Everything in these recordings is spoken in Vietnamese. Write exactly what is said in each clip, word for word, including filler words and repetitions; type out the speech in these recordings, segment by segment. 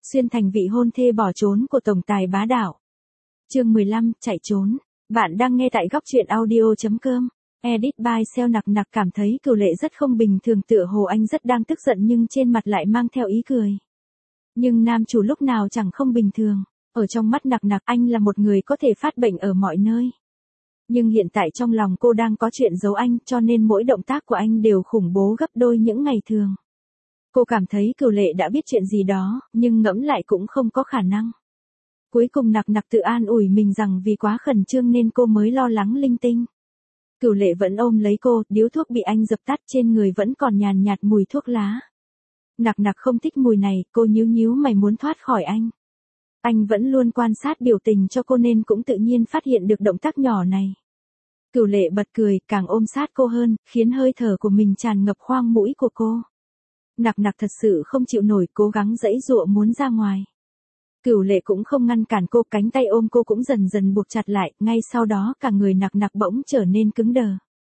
xuyên thành vị hôn thê bỏ trốn của tổng tài bá đạo. Chương mười lăm, chạy trốn. Bạn đang nghe tại góc truyện audio chấm com. Edit by Seo Nặc Nặc cảm thấy Cửu Lệ rất không bình thường, tựa hồ anh rất đang tức giận nhưng trên mặt lại mang theo ý cười. Nhưng nam chủ lúc nào chẳng không bình thường, ở trong mắt Nặc Nặc anh là một người có thể phát bệnh ở mọi nơi. Nhưng hiện tại trong lòng cô đang có chuyện giấu anh, cho nên mỗi động tác của anh đều khủng bố gấp đôi những ngày thường. Cô cảm thấy Cửu Lệ đã biết chuyện gì đó, nhưng ngẫm lại cũng không có khả năng. Cuối cùng Nặc Nặc tự an ủi mình rằng vì quá khẩn trương nên cô mới lo lắng linh tinh. Cửu Lệ vẫn ôm lấy cô, điếu thuốc bị anh dập tắt, trên người vẫn còn nhàn nhạt mùi thuốc lá. Nặc Nặc không thích mùi này, cô nhíu nhíu mày muốn thoát khỏi anh. Anh vẫn luôn quan sát biểu tình cho cô nên cũng tự nhiên phát hiện được động tác nhỏ này. Cửu Lệ bật cười, càng ôm sát cô hơn, khiến hơi thở của mình tràn ngập khoang mũi của cô. Nặc Nặc thật sự không chịu nổi, cố gắng giãy giụa muốn ra ngoài. Cửu Lệ cũng không ngăn cản cô, cánh tay ôm cô cũng dần dần buộc chặt lại, ngay sau đó cả người Nặc Nặc bỗng trở nên cứng đờ.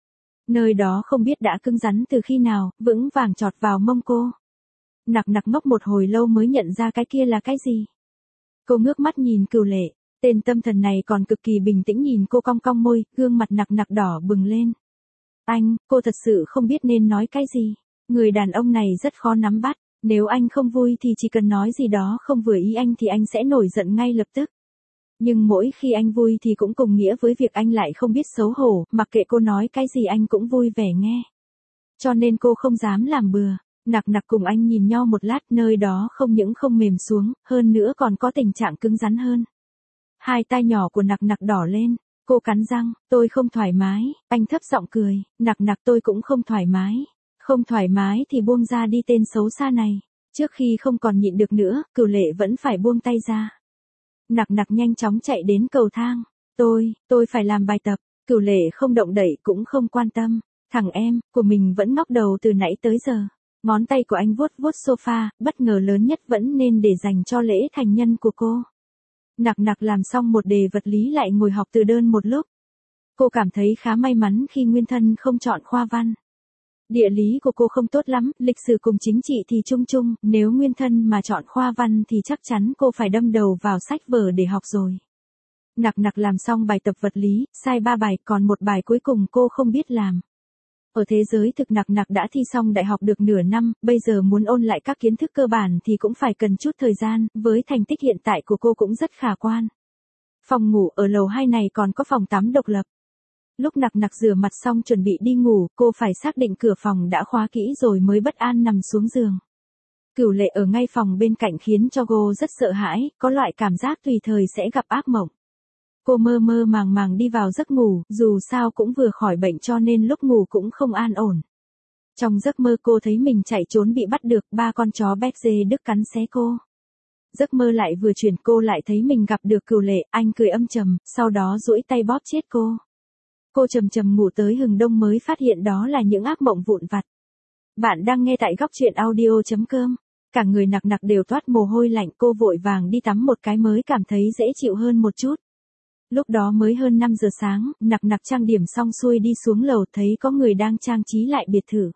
Nơi đó không biết đã cứng rắn từ khi nào, vững vàng chọt vào mông cô. Nặc Nặc ngốc một hồi lâu mới nhận ra cái kia là cái gì. Cô ngước mắt nhìn Cửu Lệ, tên tâm thần này còn cực kỳ bình tĩnh nhìn cô cong cong môi, gương mặt Nặc Nặc đỏ bừng lên. Anh, cô thật sự không biết nên nói cái gì. Người đàn ông này rất khó nắm bắt, nếu anh không vui thì chỉ cần nói gì đó không vừa ý anh thì anh sẽ nổi giận ngay lập tức. Nhưng mỗi khi anh vui thì cũng cùng nghĩa với việc anh lại không biết xấu hổ, mặc kệ cô nói cái gì anh cũng vui vẻ nghe. Cho nên cô không dám làm bừa. Nặc Nặc cùng anh nhìn nhau một lát, nơi đó không những không mềm xuống, hơn nữa còn có tình trạng cứng rắn hơn. Hai tai nhỏ của Nặc Nặc đỏ lên, cô cắn răng, tôi không thoải mái, anh thấp giọng cười, Nặc Nặc tôi cũng không thoải mái. Không thoải mái thì buông ra đi tên xấu xa này. Trước khi không còn nhịn được nữa, Cửu Lệ vẫn phải buông tay ra. Nặc Nặc nhanh chóng chạy đến cầu thang. Tôi, tôi phải làm bài tập. Cửu Lệ không động đậy cũng không quan tâm. Thằng em, của mình vẫn ngóc đầu từ nãy tới giờ. Ngón tay của anh vuốt vuốt sofa, bất ngờ lớn nhất vẫn nên để dành cho lễ thành nhân của cô. Nặc Nặc làm xong một đề vật lý lại ngồi học từ đơn một lúc. Cô cảm thấy khá may mắn khi nguyên thân không chọn khoa văn. Địa lý của cô không tốt lắm, lịch sử cùng chính trị thì chung chung, nếu nguyên thân mà chọn khoa văn thì chắc chắn cô phải đâm đầu vào sách vở để học rồi. Nặc Nặc làm xong bài tập vật lý, sai ba bài, còn một bài cuối cùng cô không biết làm. Ở thế giới thực Nặc Nặc đã thi xong đại học được nửa năm, bây giờ muốn ôn lại các kiến thức cơ bản thì cũng phải cần chút thời gian, với thành tích hiện tại của cô cũng rất khả quan. Phòng ngủ ở lầu hai này còn có phòng tắm độc lập. Lúc Nặc Nặc rửa mặt xong chuẩn bị đi ngủ, cô phải xác định cửa phòng đã khóa kỹ rồi mới bất an nằm xuống giường. Cửu Lệ ở ngay phòng bên cạnh khiến cho cô rất sợ hãi, có loại cảm giác tùy thời sẽ gặp ác mộng. Cô mơ mơ màng màng đi vào giấc ngủ, dù sao cũng vừa khỏi bệnh cho nên lúc ngủ cũng không an ổn. Trong giấc mơ cô thấy mình chạy trốn bị bắt được, ba con chó Berger Đức cắn xé cô. Giấc mơ lại vừa chuyển, cô lại thấy mình gặp được Cửu Lệ, anh cười âm trầm, sau đó duỗi tay bóp chết cô. Cô chầm chầm ngủ tới hừng đông mới phát hiện đó là những ác mộng vụn vặt. Bạn đang nghe tại góc truyện audio chấm com. Cả người Nặc Nặc đều toát mồ hôi lạnh, cô vội vàng đi tắm một cái mới cảm thấy dễ chịu hơn một chút. Lúc đó mới hơn năm giờ sáng, Nặc Nặc trang điểm xong xuôi đi xuống lầu thấy có người đang trang trí lại biệt thự.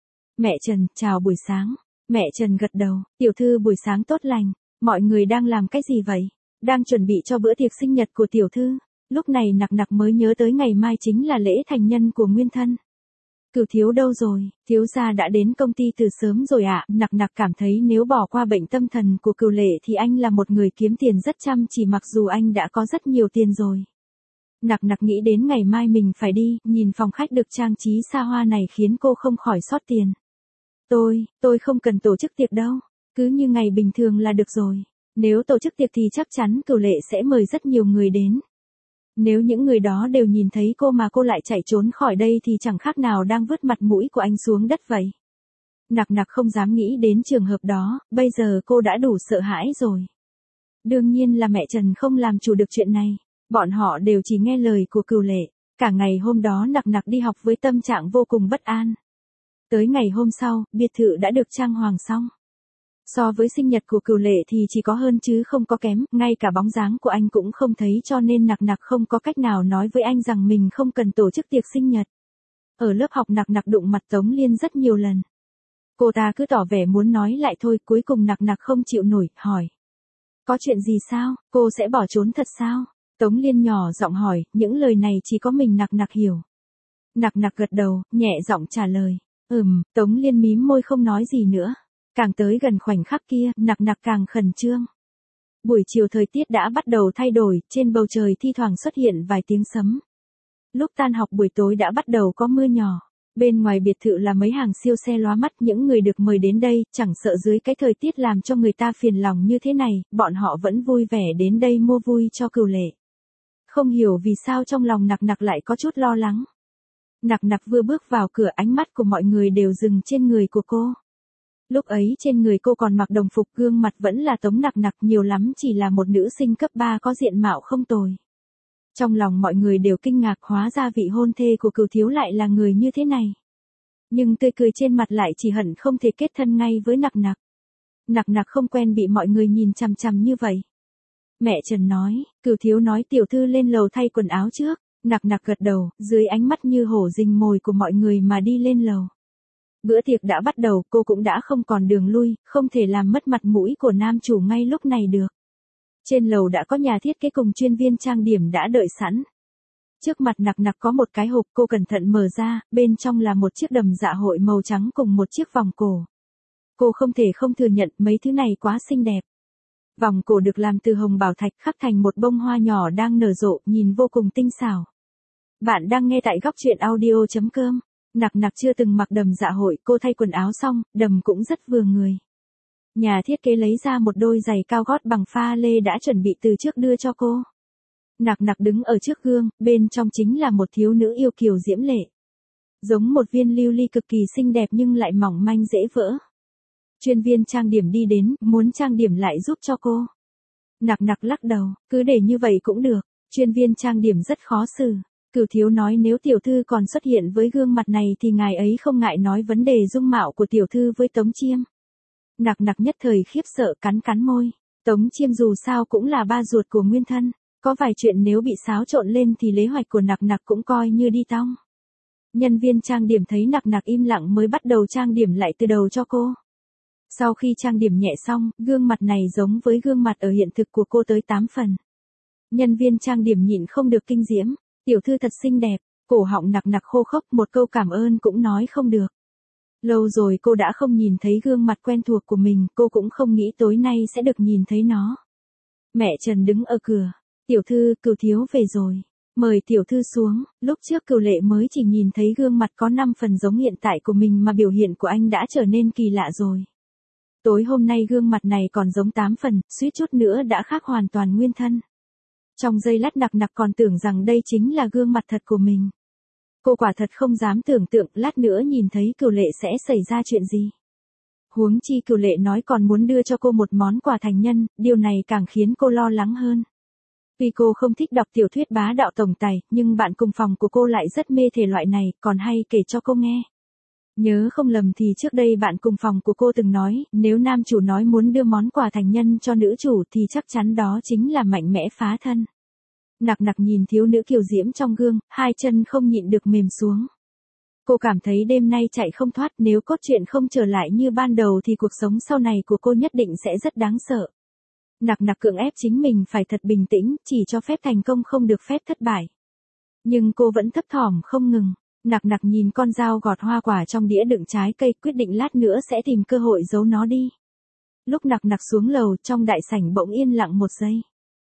Mẹ Trần, chào buổi sáng. Mẹ Trần gật đầu, tiểu thư buổi sáng tốt lành, mọi người đang làm cái gì vậy? Đang chuẩn bị cho bữa tiệc sinh nhật của tiểu thư. Lúc này Nặc Nặc mới nhớ tới ngày mai chính là lễ thành nhân của nguyên thân. Cửu thiếu đâu rồi? Thiếu gia đã đến công ty từ sớm rồi ạ. À? Nặc Nặc cảm thấy nếu bỏ qua bệnh tâm thần của Cửu Lệ thì anh là một người kiếm tiền rất chăm chỉ mặc dù anh đã có rất nhiều tiền rồi. Nặc Nặc nghĩ đến ngày mai mình phải đi, nhìn phòng khách được trang trí xa hoa này khiến cô không khỏi xót tiền. Tôi, tôi không cần tổ chức tiệc đâu. Cứ như ngày bình thường là được rồi. Nếu tổ chức tiệc thì chắc chắn Cửu Lệ sẽ mời rất nhiều người đến. Nếu những người đó đều nhìn thấy cô mà cô lại chạy trốn khỏi đây thì chẳng khác nào đang vứt mặt mũi của anh xuống đất vậy. Nặc Nặc không dám nghĩ đến trường hợp đó, bây giờ cô đã đủ sợ hãi rồi. Đương nhiên là mẹ Trần không làm chủ được chuyện này, bọn họ đều chỉ nghe lời của Cửu Lệ. Cả ngày hôm đó Nặc Nặc đi học với tâm trạng vô cùng bất an. Tới ngày hôm sau, biệt thự đã được trang hoàng xong. So với sinh nhật của Cửu Lệ thì chỉ có hơn chứ không có kém, ngay cả bóng dáng của anh cũng không thấy cho nên Nặc Nặc không có cách nào nói với anh rằng mình không cần tổ chức tiệc sinh nhật. Ở lớp học Nặc Nặc đụng mặt Tống Liên rất nhiều lần. Cô ta cứ tỏ vẻ muốn nói lại thôi, cuối cùng Nặc Nặc không chịu nổi, hỏi. Có chuyện gì sao, cô sẽ bỏ trốn thật sao? Tống Liên nhỏ giọng hỏi, những lời này chỉ có mình Nặc Nặc hiểu. Nặc Nặc gật đầu, nhẹ giọng trả lời. Ừm, Tống Liên mím môi không nói gì nữa. Càng tới gần khoảnh khắc kia, Nặc Nặc càng khẩn trương. Buổi chiều thời tiết đã bắt đầu thay đổi, trên bầu trời thi thoảng xuất hiện vài tiếng sấm. Lúc tan học buổi tối đã bắt đầu có mưa nhỏ. Bên ngoài biệt thự là mấy hàng siêu xe lóa mắt, những người được mời đến đây, chẳng sợ dưới cái thời tiết làm cho người ta phiền lòng như thế này, bọn họ vẫn vui vẻ đến đây mua vui cho Cửu Lệ. Không hiểu vì sao trong lòng Nặc Nặc lại có chút lo lắng. Nặc Nặc vừa bước vào cửa, ánh mắt của mọi người đều dừng trên người của cô. Lúc ấy trên người cô còn mặc đồng phục, gương mặt vẫn là Tống Nặc Nặc, nhiều lắm chỉ là một nữ sinh cấp ba có diện mạo không tồi. Trong lòng mọi người đều kinh ngạc, hóa ra vị hôn thê của Cửu thiếu lại là người như thế này. Nhưng tươi cười trên mặt lại chỉ hận không thể kết thân ngay với Nặc Nặc. Nặc Nặc không quen bị mọi người nhìn chằm chằm như vậy. Mẹ Trần nói, Cửu thiếu nói tiểu thư lên lầu thay quần áo trước. Nặc Nặc gật đầu, dưới ánh mắt như hổ rình mồi của mọi người mà đi lên lầu. Bữa tiệc đã bắt đầu, cô cũng đã không còn đường lui, không thể làm mất mặt mũi của nam chủ ngay lúc này được. Trên lầu đã có nhà thiết kế cùng chuyên viên trang điểm đã đợi sẵn. Trước mặt Nặc Nặc có một cái hộp, cô cẩn thận mở ra, bên trong là một chiếc đầm dạ hội màu trắng cùng một chiếc vòng cổ. Cô không thể không thừa nhận mấy thứ này quá xinh đẹp. Vòng cổ được làm từ hồng bảo thạch, khắc thành một bông hoa nhỏ đang nở rộ, nhìn vô cùng tinh xảo. Bạn đang nghe tại góc truyện audio chấm com. Nặc Nặc chưa từng mặc đầm dạ hội, cô thay quần áo xong, đầm cũng rất vừa người. Nhà thiết kế lấy ra một đôi giày cao gót bằng pha lê đã chuẩn bị từ trước đưa cho cô. Nặc Nặc đứng ở trước gương, bên trong chính là một thiếu nữ yêu kiều diễm lệ. Giống một viên lưu ly cực kỳ xinh đẹp nhưng lại mỏng manh dễ vỡ. Chuyên viên trang điểm đi đến, muốn trang điểm lại giúp cho cô. Nặc Nặc lắc đầu, cứ để như vậy cũng được. Chuyên viên trang điểm rất khó xử. Cửu thiếu nói nếu tiểu thư còn xuất hiện với gương mặt này thì ngài ấy không ngại nói vấn đề dung mạo của tiểu thư với Tống Chiêm. Nặc Nặc nhất thời khiếp sợ, cắn cắn môi. Tống Chiêm dù sao cũng là ba ruột của nguyên thân. Có vài chuyện nếu bị xáo trộn lên thì kế hoạch của Nặc Nặc cũng coi như đi tong. Nhân viên trang điểm thấy Nặc Nặc im lặng mới bắt đầu trang điểm lại từ đầu cho cô. Sau khi trang điểm nhẹ xong, gương mặt này giống với gương mặt ở hiện thực của cô tới tám phần. Nhân viên trang điểm nhịn không được kinh diễm. Tiểu thư thật xinh đẹp, cổ họng Nặc Nặc khô khốc, một câu cảm ơn cũng nói không được. Lâu rồi cô đã không nhìn thấy gương mặt quen thuộc của mình, cô cũng không nghĩ tối nay sẽ được nhìn thấy nó. Mẹ Trần đứng ở cửa, tiểu thư, Cửu thiếu về rồi, mời tiểu thư xuống. Lúc trước Cửu Lệ mới chỉ nhìn thấy gương mặt có năm phần giống hiện tại của mình mà biểu hiện của anh đã trở nên kỳ lạ rồi. Tối hôm nay gương mặt này còn giống tám phần, suýt chút nữa đã khác hoàn toàn nguyên thân. Trong giây lát Nặc Nặc còn tưởng rằng đây chính là gương mặt thật của mình. Cô quả thật không dám tưởng tượng lát nữa nhìn thấy Cửu Lệ sẽ xảy ra chuyện gì. Huống chi Cửu Lệ nói còn muốn đưa cho cô một món quà thành nhân, điều này càng khiến cô lo lắng hơn. Tuy cô không thích đọc tiểu thuyết bá đạo tổng tài, nhưng bạn cùng phòng của cô lại rất mê thể loại này, còn hay kể cho cô nghe. Nhớ không lầm thì trước đây bạn cùng phòng của cô từng nói, nếu nam chủ nói muốn đưa món quà thành nhân cho nữ chủ thì chắc chắn đó chính là mạnh mẽ phá thân. Nặc Nặc nhìn thiếu nữ kiều diễm trong gương, hai chân không nhịn được mềm xuống. Cô cảm thấy đêm nay chạy không thoát, nếu cốt truyện không trở lại như ban đầu thì cuộc sống sau này của cô nhất định sẽ rất đáng sợ. Nặc Nặc cưỡng ép chính mình phải thật bình tĩnh, chỉ cho phép thành công không được phép thất bại. Nhưng cô vẫn thấp thỏm không ngừng. Nặc Nặc nhìn con dao gọt hoa quả trong đĩa đựng trái cây, quyết định lát nữa sẽ tìm cơ hội giấu nó đi. Lúc Nặc Nặc xuống lầu, trong đại sảnh bỗng yên lặng một giây.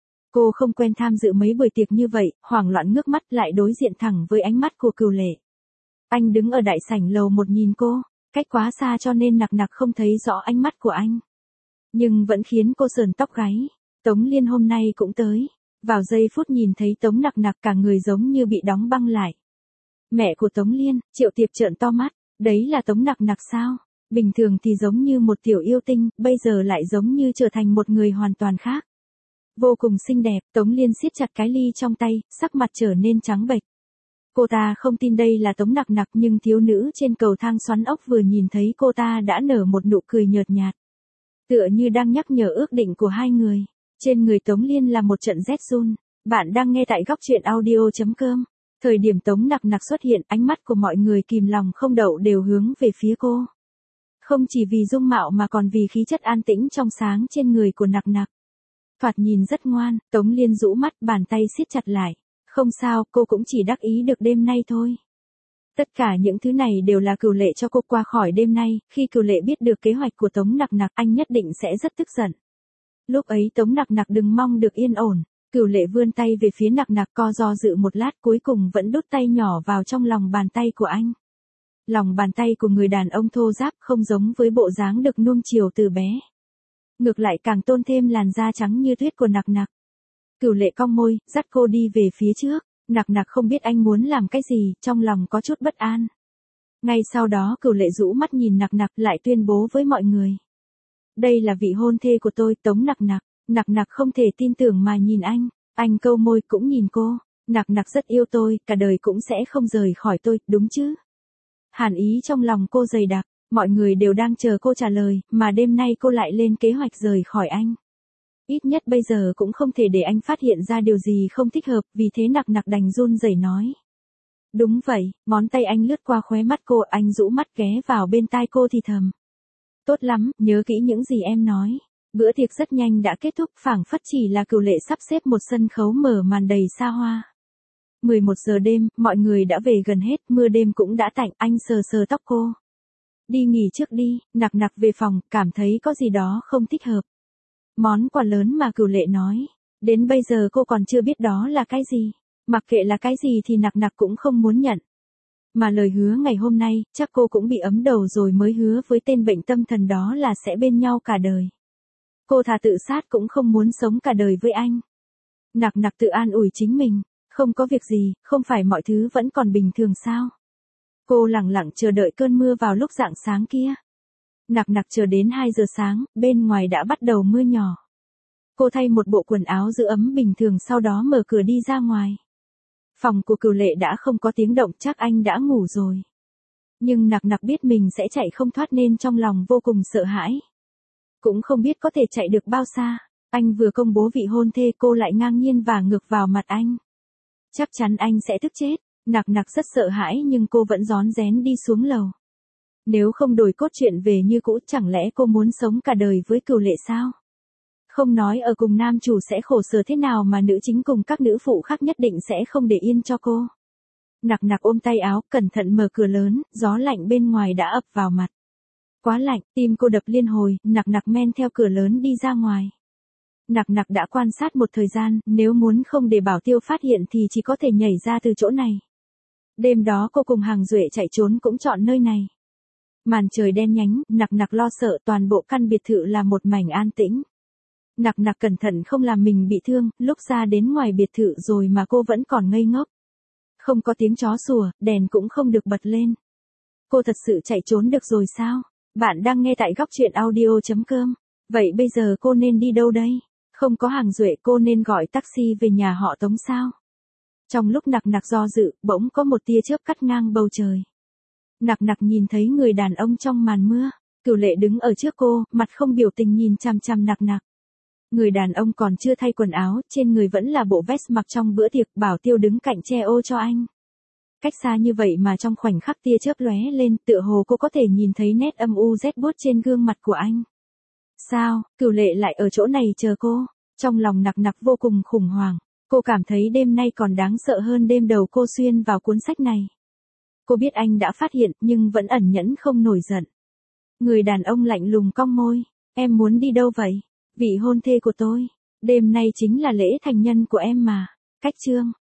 Cô không quen tham dự mấy buổi tiệc như vậy, hoảng loạn ngước mắt lại đối diện thẳng với ánh mắt của Cửu Lệ. Anh đứng ở đại sảnh lầu một nhìn cô, cách quá xa cho nên Nặc Nặc không thấy rõ ánh mắt của anh. Nhưng vẫn khiến cô sờn tóc gáy. Tống Liên hôm nay cũng tới. Vào giây phút nhìn thấy Tống Nặc Nặc cả người giống như bị đóng băng lại. Mẹ của Tống Liên, Triệu Tiệp trợn to mắt, đấy là Tống Nặc Nặc sao? Bình thường thì giống như một tiểu yêu tinh, bây giờ lại giống như trở thành một người hoàn toàn khác. Vô cùng xinh đẹp, Tống Liên siết chặt cái ly trong tay, sắc mặt trở nên trắng bệch. Cô ta không tin đây là Tống Nặc Nặc nhưng thiếu nữ trên cầu thang xoắn ốc vừa nhìn thấy cô ta đã nở một nụ cười nhợt nhạt. Tựa như đang nhắc nhở ước định của hai người. Trên người Tống Liên là một trận rét run. Bạn đang nghe tại góc truyện audio chấm com. Thời điểm Tống Nặc Nặc xuất hiện, ánh mắt của mọi người kìm lòng không đậu đều hướng về phía cô. Không chỉ vì dung mạo mà còn vì khí chất an tĩnh trong sáng trên người của Nặc Nặc. Thoạt nhìn rất ngoan, Tống Liên rũ mắt, bàn tay siết chặt lại. Không sao, cô cũng chỉ đắc ý được đêm nay thôi. Tất cả những thứ này đều là Cửu Lệ cho cô qua khỏi đêm nay, khi Cửu Lệ biết được kế hoạch của Tống Nặc Nặc, anh nhất định sẽ rất tức giận. Lúc ấy Tống Nặc Nặc đừng mong được yên ổn, Cửu Lệ vươn tay về phía Nặc Nặc, co do dự một lát cuối cùng vẫn đút tay nhỏ vào trong lòng bàn tay của anh. Lòng bàn tay của người đàn ông thô ráp không giống với bộ dáng được nuông chiều từ bé. Ngược lại càng tôn thêm làn da trắng như tuyết của Nặc Nặc. Cửu Lệ cong môi, dắt cô đi về phía trước. Nặc Nặc không biết anh muốn làm cái gì, trong lòng có chút bất an. Ngay sau đó Cửu Lệ rũ mắt nhìn Nặc Nặc, lại tuyên bố với mọi người. Đây là vị hôn thê của tôi, Tống Nặc Nặc. Nặc Nặc không thể tin tưởng mà nhìn anh, anh câu môi cũng nhìn cô. Nặc Nặc rất yêu tôi, cả đời cũng sẽ không rời khỏi tôi, đúng chứ? Hàn ý trong lòng cô dày đặc, mọi người đều đang chờ cô trả lời, mà đêm nay cô lại lên kế hoạch rời khỏi anh. Ít nhất bây giờ cũng không thể để anh phát hiện ra điều gì không thích hợp, vì thế Nặc Nặc đành run rẩy nói. Đúng vậy, ngón tay anh lướt qua khóe mắt cô, anh rũ mắt ghé vào bên tai cô thì thầm. Tốt lắm, nhớ kỹ những gì em nói. Bữa tiệc rất nhanh đã kết thúc, phảng phất chỉ là Cửu Lệ sắp xếp một sân khấu mở màn đầy xa hoa. mười một giờ đêm, mọi người đã về gần hết, mưa đêm cũng đã tạnh, anh sờ sờ tóc cô. Đi nghỉ trước đi, Nặc Nặc về phòng, cảm thấy có gì đó không thích hợp. Món quà lớn mà Cửu Lệ nói, đến bây giờ cô còn chưa biết đó là cái gì. Mặc kệ là cái gì thì Nặc Nặc cũng không muốn nhận. Mà lời hứa ngày hôm nay, chắc cô cũng bị ấm đầu rồi mới hứa với tên bệnh tâm thần đó là sẽ bên nhau cả đời. Cô thà tự sát cũng không muốn sống cả đời với anh. Nặc Nặc tự an ủi chính mình, không có việc gì, không phải mọi thứ vẫn còn bình thường sao. Cô lặng lặng chờ đợi cơn mưa vào lúc rạng sáng kia. Nặc Nặc chờ đến hai giờ sáng, bên ngoài đã bắt đầu mưa nhỏ. Cô thay một bộ quần áo giữ ấm bình thường sau đó mở cửa đi ra ngoài. Phòng của Cửu Lệ đã không có tiếng động, chắc anh đã ngủ rồi. Nhưng Nặc Nặc biết mình sẽ chạy không thoát nên trong lòng vô cùng sợ hãi. Cũng không biết có thể chạy được bao xa. Anh vừa công bố vị hôn thê, cô lại ngang nhiên và ngược vào mặt anh. Chắc chắn anh sẽ tức chết. Nặc Nặc rất sợ hãi nhưng cô vẫn rón rén đi xuống lầu. Nếu không đổi cốt truyện về như cũ, chẳng lẽ cô muốn sống cả đời với Cửu Lệ sao? Không nói ở cùng nam chủ sẽ khổ sở thế nào mà nữ chính cùng các nữ phụ khác nhất định sẽ không để yên cho cô. Nặc Nặc ôm tay áo, cẩn thận mở cửa lớn, gió lạnh bên ngoài đã ập vào mặt. Quá lạnh, tim cô đập liên hồi, Nặc Nặc men theo cửa lớn đi ra ngoài. Nặc Nặc đã quan sát một thời gian, nếu muốn không để Bảo Tiêu phát hiện thì chỉ có thể nhảy ra từ chỗ này. Đêm đó cô cùng Hàng Duệ chạy trốn cũng chọn nơi này. Màn trời đen nhánh, Nặc Nặc lo sợ, toàn bộ căn biệt thự là một mảnh an tĩnh. Nặc Nặc cẩn thận không làm mình bị thương, lúc ra đến ngoài biệt thự rồi mà cô vẫn còn ngây ngốc. Không có tiếng chó sủa, đèn cũng không được bật lên. Cô thật sự chạy trốn được rồi sao? Bạn đang nghe tại góc truyện audio chấm com. Vậy bây giờ cô nên đi đâu đây? Không có Hàng Duệ, cô nên gọi taxi về nhà họ Tống sao? Trong lúc Nặc Nặc do dự, bỗng có một tia chớp cắt ngang bầu trời. Nặc Nặc nhìn thấy người đàn ông trong màn mưa. Cửu Lệ đứng ở trước cô, mặt không biểu tình nhìn chằm chằm Nặc Nặc. Người đàn ông còn chưa thay quần áo, trên người vẫn là bộ vest mặc trong bữa tiệc, Bảo Tiêu đứng cạnh che ô cho anh. Cách xa như vậy mà trong khoảnh khắc tia chớp lóe lên, tựa hồ cô có thể nhìn thấy nét âm u rét buốt trên gương mặt của anh. Sao, Cửu Lệ lại ở chỗ này chờ cô? Trong lòng Nặc Nặc vô cùng khủng hoảng. Cô cảm thấy đêm nay còn đáng sợ hơn đêm đầu cô xuyên vào cuốn sách này. Cô biết anh đã phát hiện, nhưng vẫn ẩn nhẫn không nổi giận. Người đàn ông lạnh lùng cong môi. Em muốn đi đâu vậy? Vị hôn thê của tôi. Đêm nay chính là lễ thành nhân của em mà. Cách chương.